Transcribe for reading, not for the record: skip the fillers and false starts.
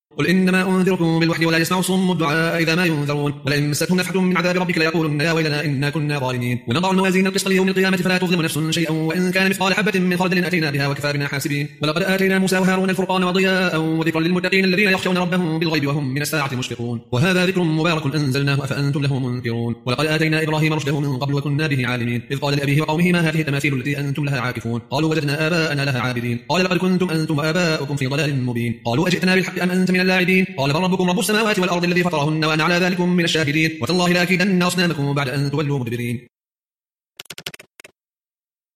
قل إنما أنذركم بالوحي ولا يسمع الصم الدعاء إذا ما ينذرون ولئن مستهم نفحة من عذاب ربك ليقولن يا ويلنا إنا كنا ظالمين ونضع الموازين القسط ليوم القيامة فلا تظلم نفس شيئا وإن كان مثقال حبة من خردل أتينا بها وكفى بنا حاسبين ولقد آتينا موسى وهارون الفرقان وضياء وذكرا للمتقين الذين يخشون ربهم بالغيب وهم من الساعة مشفقون وهذا ذكر مبارك أنزلناه أفأنتم له منكرون ولقد آتينا إبراهيم رشده من قبل وكنا به عالمين إذ قال لأبيه وقومه ما هذه التماثيل التي أنتم لها عاكفون قالوا وجدنا آباءنا لها عابدين قال لقد كنتم أنتم وآباؤكم في ضلال مبين قالوا أجئتنا بالحق أم أنت من اللاعبين قال بل ربكم رب السماوات والأرض الذي فطرهن وأنا على ذلكم من الشاهدين وتالله لأكيدن أصنامكم بعد أن تولوا مدبرين